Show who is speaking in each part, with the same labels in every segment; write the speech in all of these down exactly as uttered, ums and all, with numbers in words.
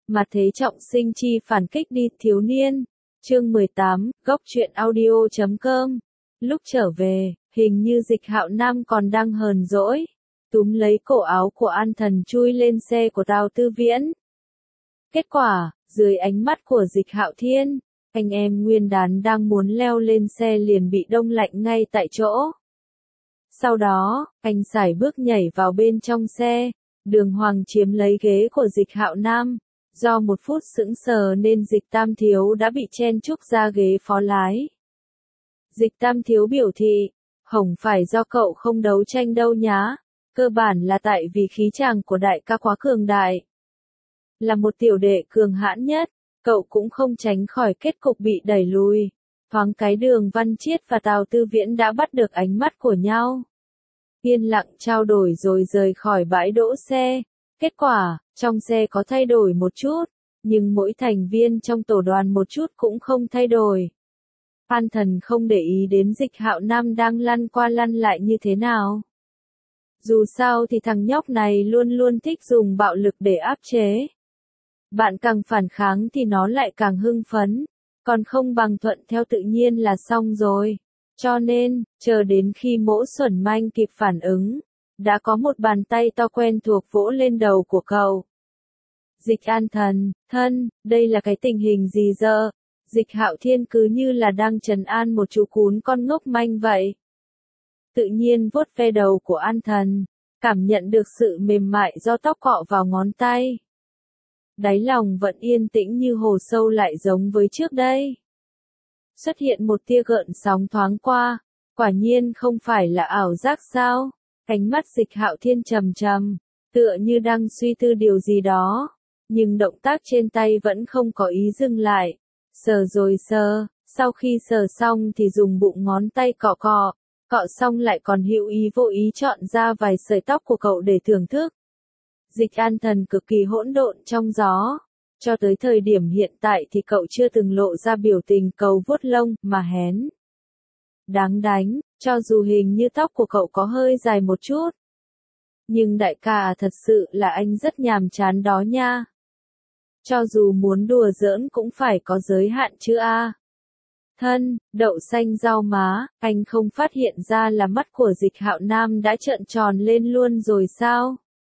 Speaker 1: Mà thế trọng sinh chi phản kích đi thiếu niên. Chương mười tám, góc truyện audio chấm com. Lúc trở về, hình như Dịch Hạo Nam còn đang hờn dỗi, túm lấy cổ áo của An Thần chui lên xe của Tào Tư Viễn. Kết quả, dưới ánh mắt của Dịch Hạo Thiên, anh em Nguyên Đán đang muốn leo lên xe liền bị đông lạnh ngay tại chỗ. Sau đó, anh sải bước nhảy vào bên trong xe, đường hoàng chiếm lấy ghế của Dịch Hạo Nam. Do một phút sững sờ nên Dịch Tam Thiếu đã bị chen chúc ra ghế phó lái. Dịch Tam Thiếu biểu thị, không phải do cậu không đấu tranh đâu nhá, cơ bản là tại vì khí chàng của đại ca quá cường đại. Là một tiểu đệ cường hãn nhất, cậu cũng không tránh khỏi kết cục bị đẩy lùi. Thoáng cái Đường Văn Chiết và Tào Tư Viễn đã bắt được ánh mắt của nhau. Yên lặng trao đổi rồi rời khỏi bãi đỗ xe. Kết quả, trong xe có thay đổi một chút, nhưng mỗi thành viên trong tổ đoàn một chút cũng không thay đổi. An Thần không để ý đến Dịch Hạo Nam đang lăn qua lăn lại như thế nào. Dù sao thì thằng nhóc này luôn luôn thích dùng bạo lực để áp chế. Bạn càng phản kháng thì nó lại càng hưng phấn, còn không bằng thuận theo tự nhiên là xong rồi. Cho nên, chờ đến khi Mỗ Xuẩn Manh kịp phản ứng, đã có một bàn tay to quen thuộc vỗ lên đầu của cậu. Dịch An Thần, thân, đây là cái tình hình gì giờ? Dịch Hạo Thiên cứ như là đang trấn an một chú cún con ngốc manh vậy. Tự nhiên vuốt ve đầu của An Thần, cảm nhận được sự mềm mại do tóc cọ vào ngón tay. Đáy lòng vẫn yên tĩnh như hồ sâu lại giống với trước đây. Xuất hiện một tia gợn sóng thoáng qua, quả nhiên không phải là ảo giác sao? Ánh mắt Dịch Hạo Thiên trầm trầm, tựa như đang suy tư điều gì đó, nhưng động tác trên tay vẫn không có ý dừng lại. Sờ rồi sờ, sau khi sờ xong thì dùng bụng ngón tay cọ cọ, cọ xong lại còn hữu ý vô ý chọn ra vài sợi tóc của cậu để thưởng thức. Dịch An Thần cực kỳ hỗn độn trong gió. Cho tới thời điểm hiện tại thì cậu chưa từng lộ ra biểu tình cầu vuốt lông mà hén. Đáng đánh, cho dù hình như tóc của cậu có hơi dài một chút. Nhưng đại ca thật sự là anh rất nhàm chán đó nha. Cho dù muốn đùa giỡn cũng phải có giới hạn chứ a. Thân, đậu xanh rau má, anh không phát hiện ra là mắt của Dịch Hạo Nam đã trợn tròn lên luôn rồi sao?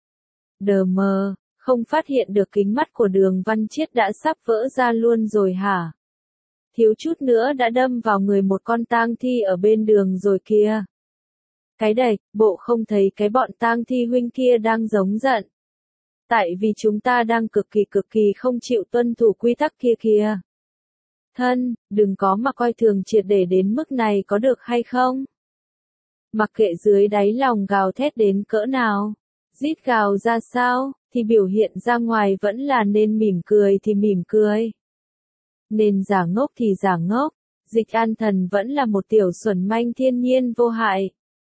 Speaker 1: Đờ mờ, không phát hiện được kính mắt của Đường Văn Chiết đã sắp vỡ ra luôn rồi hả? Thiếu chút nữa đã đâm vào người một con tang thi ở bên đường rồi kìa. Cái đẩy, bộ không thấy cái bọn tang thi huynh kia đang giống giận. Tại vì chúng ta đang cực kỳ cực kỳ không chịu tuân thủ quy tắc kia kìa. Thân, đừng có mà coi thường triệt để đến mức này có được hay không? Mặc kệ dưới đáy lòng gào thét đến cỡ nào, rít gào ra sao, thì biểu hiện ra ngoài vẫn là nên mỉm cười thì mỉm cười. Nên giả ngốc thì giả ngốc, Dịch An Thần vẫn là một tiểu xuẩn manh thiên nhiên vô hại.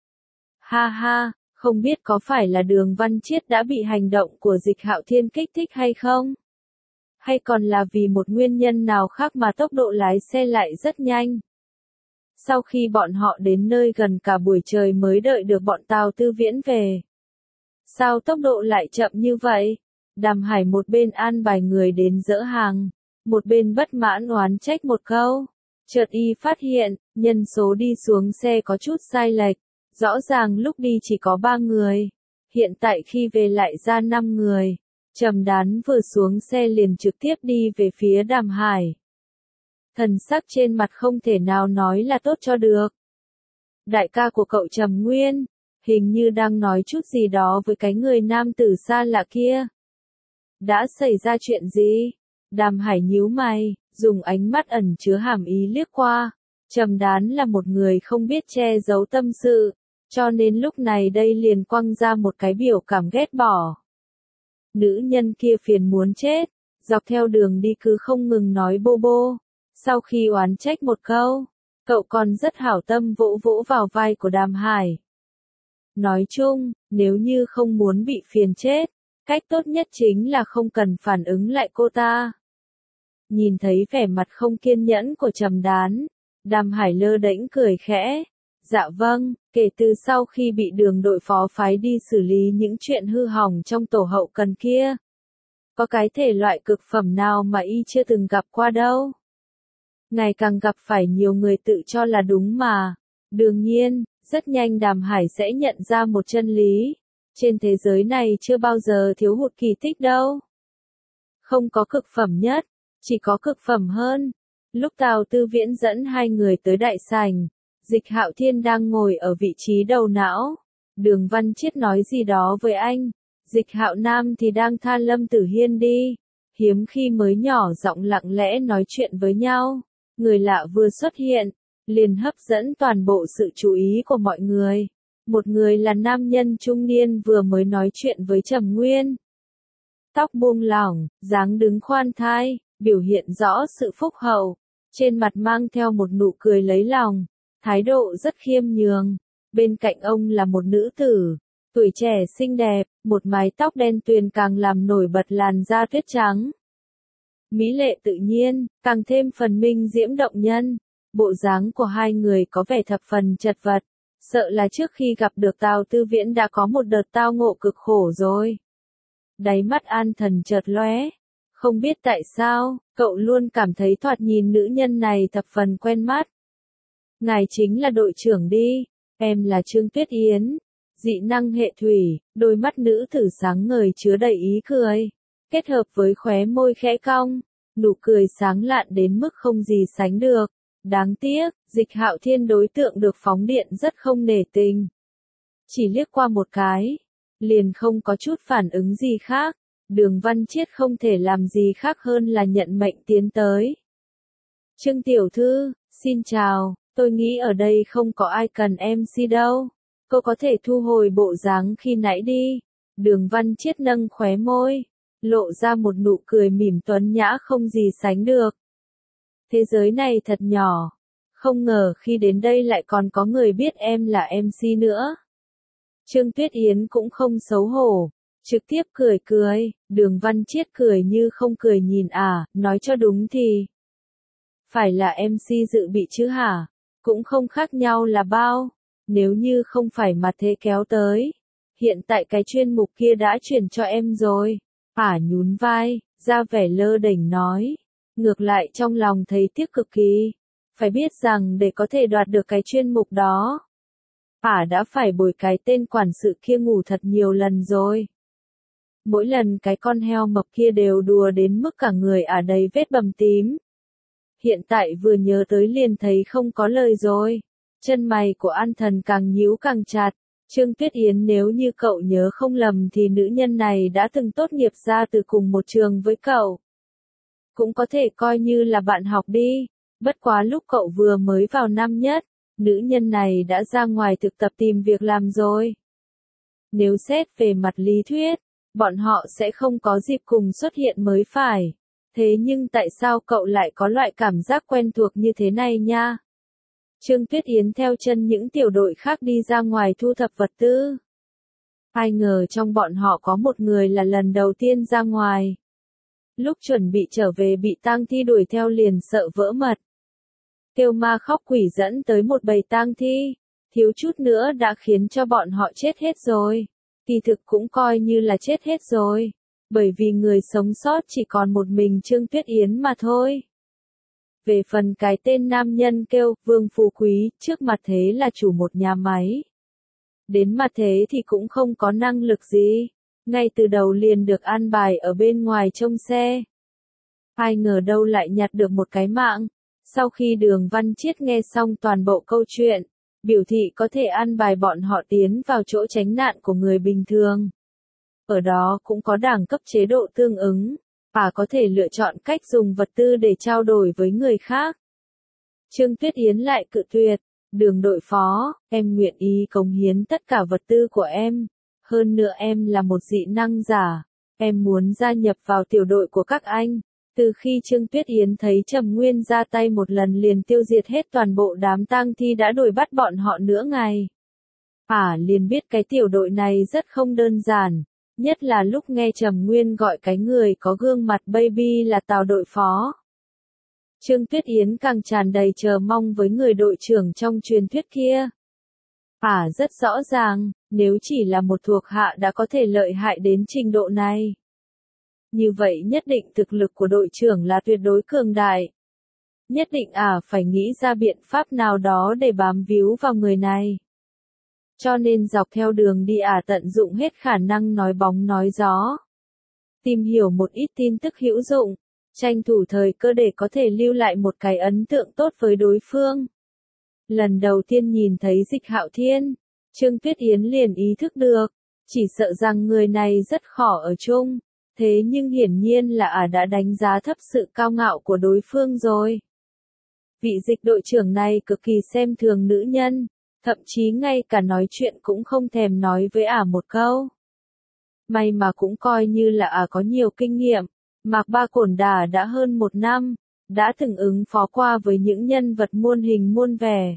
Speaker 1: Ha ha, không biết có phải là Đường Văn Chiết đã bị hành động của Dịch Hạo Thiên kích thích hay không? Hay còn là vì một nguyên nhân nào khác mà tốc độ lái xe lại rất nhanh? Sau khi bọn họ đến nơi gần cả buổi trời mới đợi được bọn Tào Tư Viễn về. Sao tốc độ lại chậm như vậy? Đàm Hải một bên an bài người đến dỡ hàng, một bên bất mãn oán trách một câu. Chợt y phát hiện, nhân số đi xuống xe có chút sai lệch. Rõ ràng lúc đi chỉ có ba người, hiện tại khi về lại ra năm người. Trầm Đán vừa xuống xe liền trực tiếp đi về phía Đàm Hải. Thần sắc trên mặt không thể nào nói là tốt cho được. Đại ca của cậu Trầm Nguyên, hình như đang nói chút gì đó với cái người nam tử xa lạ kia. Đã xảy ra chuyện gì? Đàm Hải nhíu mày, dùng ánh mắt ẩn chứa hàm ý liếc qua. Trầm Đán là một người không biết che giấu tâm sự, cho nên lúc này đây liền quăng ra một cái biểu cảm ghét bỏ. Nữ nhân kia phiền muốn chết, dọc theo đường đi cứ không ngừng nói bô bô. Sau khi oán trách một câu, cậu còn rất hảo tâm vỗ vỗ vào vai của Đàm Hải. Nói chung, nếu như không muốn bị phiền chết, cách tốt nhất chính là không cần phản ứng lại cô ta. Nhìn thấy vẻ mặt không kiên nhẫn của Trầm Đán, Đàm Hải lơ đễnh cười khẽ. Dạ vâng, kể từ sau khi bị Đường đội phó phái đi xử lý những chuyện hư hỏng trong tổ hậu cần kia, Có cái thể loại cực phẩm nào mà y chưa từng gặp qua đâu. Ngày càng gặp phải nhiều người tự cho là đúng mà. Đương nhiên, rất nhanh Đàm Hải sẽ nhận ra một chân lý. Trên thế giới này chưa bao giờ thiếu hụt kỳ tích đâu. Không có cực phẩm nhất, chỉ có cực phẩm hơn. Lúc Tào Tư Viễn dẫn hai người tới đại sảnh, Dịch Hạo Thiên đang ngồi ở vị trí đầu não. Đường Văn Chiết nói gì đó với anh. Dịch Hạo Nam thì đang than Lâm Tử Hiên đi. Hiếm khi mới nhỏ giọng lặng lẽ nói chuyện với nhau. Người lạ vừa xuất hiện, liền hấp dẫn toàn bộ sự chú ý của mọi người. Một người là nam nhân trung niên vừa mới nói chuyện với Trầm Nguyên. Tóc buông lỏng, dáng đứng khoan thai, biểu hiện rõ sự phúc hậu. Trên mặt mang theo một nụ cười lấy lòng, thái độ rất khiêm nhường. Bên cạnh ông là một nữ tử, tuổi trẻ xinh đẹp, một mái tóc đen tuyền càng làm nổi bật làn da tuyết trắng. Mỹ lệ tự nhiên, càng thêm phần minh diễm động nhân. Bộ dáng của hai người có vẻ thập phần chật vật, sợ là trước khi gặp được Tào Tư Viễn đã có một đợt tao ngộ cực khổ rồi. Đáy mắt An Thần chợt lóe, không biết tại sao, cậu luôn cảm thấy thoạt nhìn nữ nhân này thập phần quen mắt. Ngài chính là đội trưởng đi, em là Trương Tuyết Yến. Dị năng hệ thủy, đôi mắt nữ tử sáng ngời chứa đầy ý cười, kết hợp với khóe môi khẽ cong, nụ cười sáng lạn đến mức không gì sánh được. Đáng tiếc, Dịch Hạo Thiên đối tượng được phóng điện rất không nể tình. Chỉ liếc qua một cái, liền không có chút phản ứng gì khác. Đường Văn Chiết không thể làm gì khác hơn là nhận mệnh tiến tới. Trương tiểu thư, xin chào, tôi nghĩ ở đây không có ai cần em xê đâu. Cô có thể thu hồi bộ dáng khi nãy đi. Đường Văn Chiết nâng khóe môi, lộ ra một nụ cười mỉm tuấn nhã không gì sánh được. Thế giới này thật nhỏ, không ngờ khi đến đây lại còn có người biết em là em xê nữa. Trương Tuyết Yến cũng không xấu hổ, trực tiếp cười cười. Đường Văn Chiết cười như không cười nhìn à, nói cho đúng thì phải là em xê dự bị chứ hả, cũng không khác nhau là bao. Nếu như không phải mà thế kéo tới, hiện tại cái chuyên mục kia đã chuyển cho em rồi. Ả nhún vai, ra vẻ lơ đễnh nói. Ngược lại trong lòng thấy tiếc cực kỳ. Phải biết rằng để có thể đoạt được cái chuyên mục đó, Ả đã phải bồi cái tên quản sự kia ngủ thật nhiều lần rồi. Mỗi lần cái con heo mập kia đều đùa đến mức cả người Ả đầy vết bầm tím. Hiện tại vừa nhớ tới liền thấy không có lời rồi. Chân mày của An Thần càng nhíu càng chặt. Trương Tuyết Yến nếu như cậu nhớ không lầm thì nữ nhân này đã từng tốt nghiệp ra từ cùng một trường với cậu. Cũng có thể coi như là bạn học đi. Bất quá lúc cậu vừa mới vào năm nhất, nữ nhân này đã ra ngoài thực tập tìm việc làm rồi. Nếu xét về mặt lý thuyết, bọn họ sẽ không có dịp cùng xuất hiện mới phải. Thế nhưng tại sao cậu lại có loại cảm giác quen thuộc như thế này nha? Trương Tuyết Yến theo chân những tiểu đội khác đi ra ngoài thu thập vật tư. Ai ngờ trong bọn họ có một người là lần đầu tiên ra ngoài. Lúc chuẩn bị trở về bị tang thi đuổi theo liền sợ vỡ mật. Kêu ma khóc quỷ dẫn tới một bầy tang thi, thiếu chút nữa đã khiến cho bọn họ chết hết rồi. Kỳ thực cũng coi như là chết hết rồi, bởi vì người sống sót chỉ còn một mình Trương Tuyết Yến mà thôi. Về phần cái tên nam nhân kêu Vương Phú Quý, trước mặt thế là chủ một nhà máy. Đến mặt thế thì cũng không có năng lực gì, ngay từ đầu liền được an bài ở bên ngoài trông xe. Ai ngờ đâu lại nhặt được một cái mạng. Sau khi Đường Văn Chiết nghe xong toàn bộ câu chuyện, biểu thị có thể an bài bọn họ tiến vào chỗ tránh nạn của người bình thường. Ở đó cũng có đẳng cấp chế độ tương ứng, và có thể lựa chọn cách dùng vật tư để trao đổi với người khác. Trương Tuyết Yến lại cự tuyệt. Đường đội phó, em nguyện ý cống hiến tất cả vật tư của em. Hơn nữa em là một dị năng giả. Em muốn gia nhập vào tiểu đội của các anh. Từ khi Trương Tuyết Yến thấy Trầm Nguyên ra tay một lần liền tiêu diệt hết toàn bộ đám tang thi đã đuổi bắt bọn họ nửa ngày. Ả liền biết cái tiểu đội này rất không đơn giản. Nhất là lúc nghe Trầm Nguyên gọi cái người có gương mặt baby là Tào đội phó. Trương Tuyết Yến càng tràn đầy chờ mong với người đội trưởng trong truyền thuyết kia. Ả rất rõ ràng, nếu chỉ là một thuộc hạ đã có thể lợi hại đến trình độ này. Như vậy nhất định thực lực của đội trưởng là tuyệt đối cường đại. Nhất định ả phải nghĩ ra biện pháp nào đó để bám víu vào người này. Cho nên dọc theo đường đi ả tận dụng hết khả năng nói bóng nói gió. Tìm hiểu một ít tin tức hữu dụng, tranh thủ thời cơ để có thể lưu lại một cái ấn tượng tốt với đối phương. Lần đầu tiên nhìn thấy Dịch Hạo Thiên, Trương Tuyết Yến liền ý thức được, chỉ sợ rằng người này rất khó ở chung, thế nhưng hiển nhiên là ả đã đánh giá thấp sự cao ngạo của đối phương rồi. Vị Dịch đội trưởng này cực kỳ xem thường nữ nhân, thậm chí ngay cả nói chuyện cũng không thèm nói với ả một câu. May mà cũng coi như là ả có nhiều kinh nghiệm, Mạc Ba Cổn Đà đã hơn một năm, đã từng ứng phó qua với những nhân vật muôn hình muôn vẻ.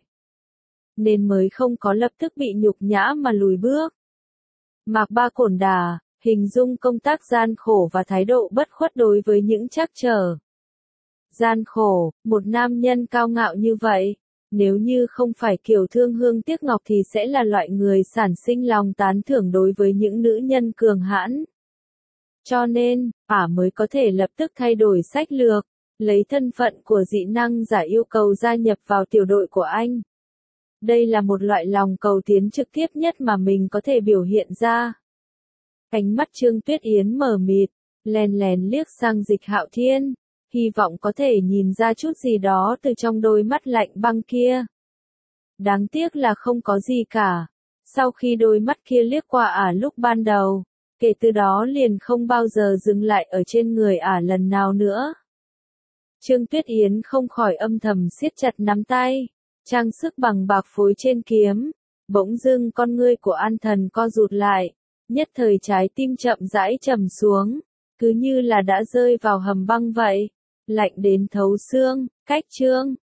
Speaker 1: Nên mới không có lập tức bị nhục nhã mà lùi bước. Mạc Ba Cổn Đà, hình dung công tác gian khổ và thái độ bất khuất đối với những trắc trở. Gian khổ, một nam nhân cao ngạo như vậy, nếu như không phải Kiều Thương Hương tiếc ngọc thì sẽ là loại người sản sinh lòng tán thưởng đối với những nữ nhân cường hãn. Cho nên, ả mới có thể lập tức thay đổi sách lược, lấy thân phận của dị năng giả yêu cầu gia nhập vào tiểu đội của anh. Đây là một loại lòng cầu tiến trực tiếp nhất mà mình có thể biểu hiện ra. Ánh mắt Trương Tuyết Yến mờ mịt, lèn lèn liếc sang Dịch Hạo Thiên, hy vọng có thể nhìn ra chút gì đó từ trong đôi mắt lạnh băng kia. Đáng tiếc là không có gì cả. Sau khi đôi mắt kia liếc qua ả lúc ban đầu, kể từ đó liền không bao giờ dừng lại ở trên người ả lần nào nữa. Trương Tuyết Yến không khỏi âm thầm siết chặt nắm tay, trang sức bằng bạc phối trên kiếm, bỗng dưng con ngươi của An Thần co rụt lại, nhất thời trái tim chậm rãi trầm xuống, cứ như là đã rơi vào hầm băng vậy, lạnh đến thấu xương. Cách chương